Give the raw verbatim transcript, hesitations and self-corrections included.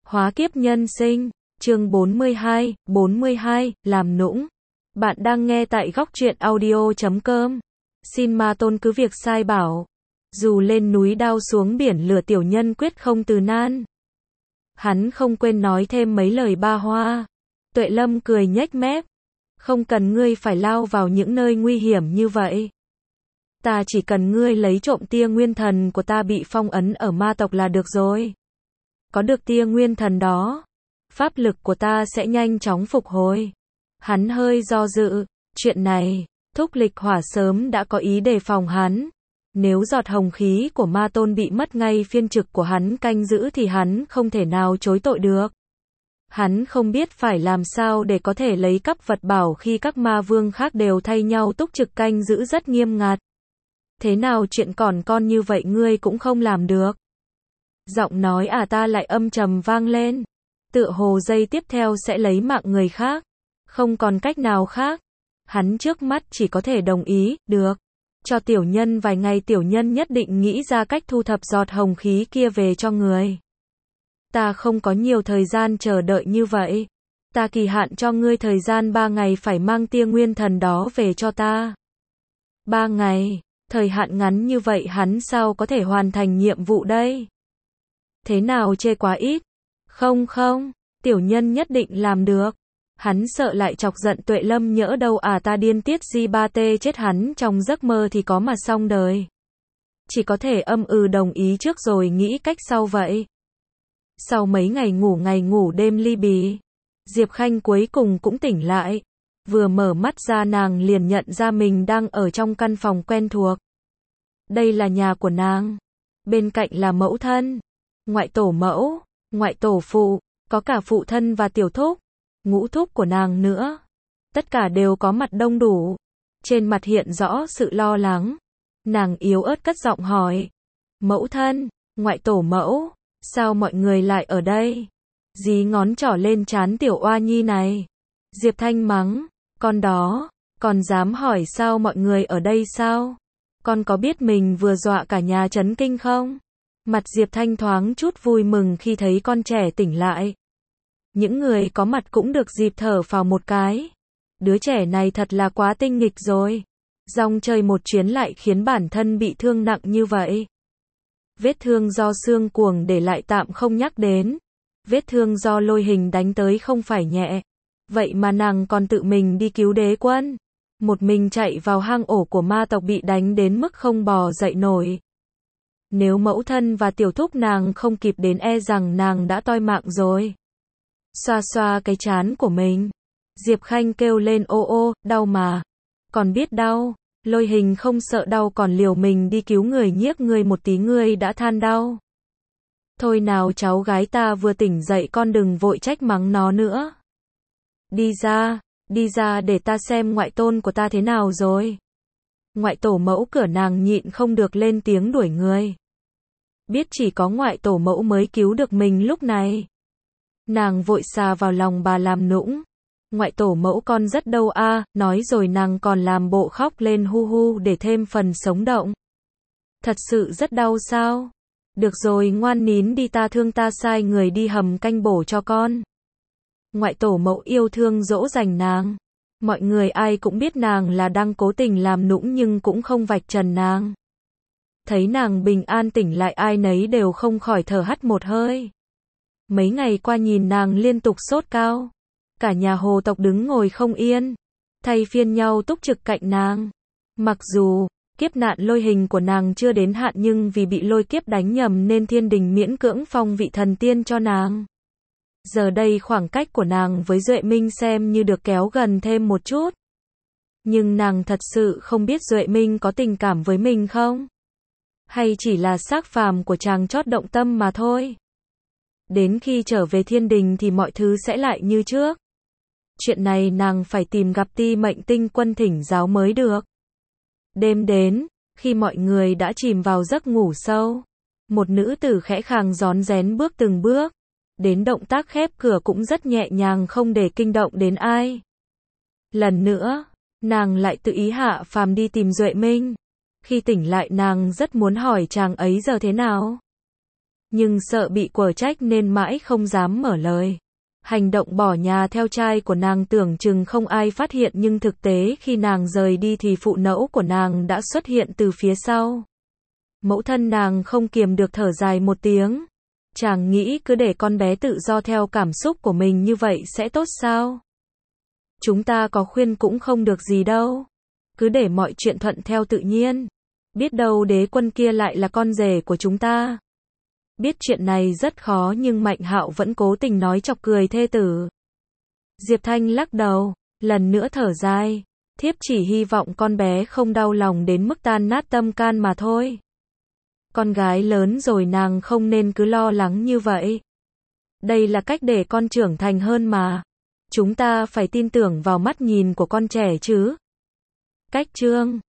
Hóa kiếp nhân sinh, chương bốn mươi hai, bốn mươi hai, làm nũng. Bạn đang nghe tại góc truyện audio chấm com. Xin ma tôn cứ việc sai bảo. Dù lên núi đao xuống biển lửa tiểu nhân quyết không từ nan. Hắn không quên nói thêm mấy lời ba hoa. Tuệ Lâm cười nhếch mép. Không cần ngươi phải lao vào những nơi nguy hiểm như vậy. Ta chỉ cần ngươi lấy trộm tia nguyên thần của ta bị phong ấn ở ma tộc là được rồi. Có được tia nguyên thần đó, pháp lực của ta sẽ nhanh chóng phục hồi. Hắn hơi do dự, chuyện này, Thúc Lịch Hỏa sớm đã có ý đề phòng hắn. Nếu giọt hồng khí của ma tôn bị mất ngay phiên trực của hắn canh giữ thì hắn không thể nào chối tội được. Hắn không biết phải làm sao để có thể lấy cắp vật bảo khi các ma vương khác đều thay nhau túc trực canh giữ rất nghiêm ngặt. Thế nào chuyện còn con như vậy ngươi cũng không làm được? Giọng nói à ta lại âm trầm vang lên. Tựa hồ giây tiếp theo sẽ lấy mạng người khác. Không còn cách nào khác. Hắn trước mắt chỉ có thể đồng ý, được. Cho tiểu nhân vài ngày tiểu nhân nhất định nghĩ ra cách thu thập giọt hồng khí kia về cho người. Ta không có nhiều thời gian chờ đợi như vậy. Ta kỳ hạn cho ngươi thời gian ba ngày phải mang tia nguyên thần đó về cho ta. Ba ngày, thời hạn ngắn như vậy hắn sao có thể hoàn thành nhiệm vụ đây? Thế nào chê quá ít? Không không, tiểu nhân nhất định làm được. Hắn sợ lại chọc giận Tuệ Lâm nhỡ đâu à ta điên tiết di ba tê chết hắn trong giấc mơ thì có mà xong đời. Chỉ có thể âm ừ đồng ý trước rồi nghĩ cách sau vậy. Sau mấy ngày ngủ ngày ngủ đêm ly bì, Diệp Khanh cuối cùng cũng tỉnh lại. Vừa mở mắt ra nàng liền nhận ra mình đang ở trong căn phòng quen thuộc. Đây là nhà của nàng. Bên cạnh là mẫu thân, ngoại tổ mẫu, ngoại tổ phụ, có cả phụ thân và tiểu thúc, ngũ thúc của nàng nữa. Tất cả đều có mặt đông đủ. Trên mặt hiện rõ sự lo lắng. Nàng yếu ớt cất giọng hỏi. Mẫu thân, ngoại tổ mẫu, sao mọi người lại ở đây? Dí ngón trỏ lên trán tiểu oa nhi này. Diệp Thanh mắng, con đó, con dám hỏi sao mọi người ở đây sao? Con có biết mình vừa dọa cả nhà chấn kinh không? Mặt Diệp Thanh thoáng chút vui mừng khi thấy con trẻ tỉnh lại. Những người có mặt cũng được dịp thở phào một cái. Đứa trẻ này thật là quá tinh nghịch rồi. Rong chơi một chuyến lại khiến bản thân bị thương nặng như vậy. Vết thương do xương cuồng để lại tạm không nhắc đến. Vết thương do lôi hình đánh tới không phải nhẹ. Vậy mà nàng còn tự mình đi cứu đế quân. Một mình chạy vào hang ổ của ma tộc bị đánh đến mức không bò dậy nổi. Nếu mẫu thân và tiểu thúc nàng không kịp đến e rằng nàng đã toi mạng rồi. Xoa xoa cái trán của mình. Diệp Khanh kêu lên ô ô, đau mà. Còn biết đau, lôi hình không sợ đau còn liều mình đi cứu người nhiếc người một tí người đã than đau. Thôi nào cháu gái ta vừa tỉnh dậy con đừng vội trách mắng nó nữa. Đi ra, đi ra để ta xem ngoại tôn của ta thế nào rồi. Ngoại tổ mẫu cửa nàng nhịn không được lên tiếng đuổi người. Biết chỉ có ngoại tổ mẫu mới cứu được mình lúc này. Nàng vội xà vào lòng bà làm nũng. Ngoại tổ mẫu con rất đau a, nói rồi nàng còn làm bộ khóc lên hu hu để thêm phần sống động. Thật sự rất đau sao? Được rồi ngoan nín đi ta thương ta sai người đi hầm canh bổ cho con. Ngoại tổ mẫu yêu thương dỗ dành nàng. Mọi người ai cũng biết nàng là đang cố tình làm nũng nhưng cũng không vạch trần nàng. Thấy nàng bình an tỉnh lại ai nấy đều không khỏi thở hắt một hơi. Mấy ngày qua nhìn nàng liên tục sốt cao. Cả nhà hồ tộc đứng ngồi không yên. Thay phiên nhau túc trực cạnh nàng. Mặc dù, kiếp nạn lôi hình của nàng chưa đến hạn nhưng vì bị lôi kiếp đánh nhầm nên thiên đình miễn cưỡng phong vị thần tiên cho nàng. Giờ đây khoảng cách của nàng với Duệ Minh xem như được kéo gần thêm một chút. Nhưng nàng thật sự không biết Duệ Minh có tình cảm với mình không? Hay chỉ là xác phàm của chàng chót động tâm mà thôi? Đến khi trở về thiên đình thì mọi thứ sẽ lại như trước. Chuyện này nàng phải tìm gặp Ti Mệnh Tinh Quân thỉnh giáo mới được. Đêm đến, khi mọi người đã chìm vào giấc ngủ sâu, một nữ tử khẽ khàng rón rén bước từng bước. Đến động tác khép cửa cũng rất nhẹ nhàng không để kinh động đến ai. Lần nữa, nàng lại tự ý hạ phàm đi tìm Duệ Minh. Khi tỉnh lại nàng rất muốn hỏi chàng ấy giờ thế nào. Nhưng sợ bị quở trách nên mãi không dám mở lời. Hành động bỏ nhà theo trai của nàng tưởng chừng không ai phát hiện nhưng thực tế khi nàng rời đi thì phụ mẫu của nàng đã xuất hiện từ phía sau. Mẫu thân nàng không kiềm được thở dài một tiếng. Chàng nghĩ cứ để con bé tự do theo cảm xúc của mình như vậy sẽ tốt sao? Chúng ta có khuyên cũng không được gì đâu. Cứ để mọi chuyện thuận theo tự nhiên. Biết đâu đế quân kia lại là con rể của chúng ta. Biết chuyện này rất khó nhưng Mạnh Hạo vẫn cố tình nói chọc cười thê tử. Diệp Thanh lắc đầu, lần nữa thở dài. Thiếp chỉ hy vọng con bé không đau lòng đến mức tan nát tâm can mà thôi. Con gái lớn rồi nàng không nên cứ lo lắng như vậy. Đây là cách để con trưởng thành hơn mà. Chúng ta phải tin tưởng vào mắt nhìn của con trẻ chứ. Cách chương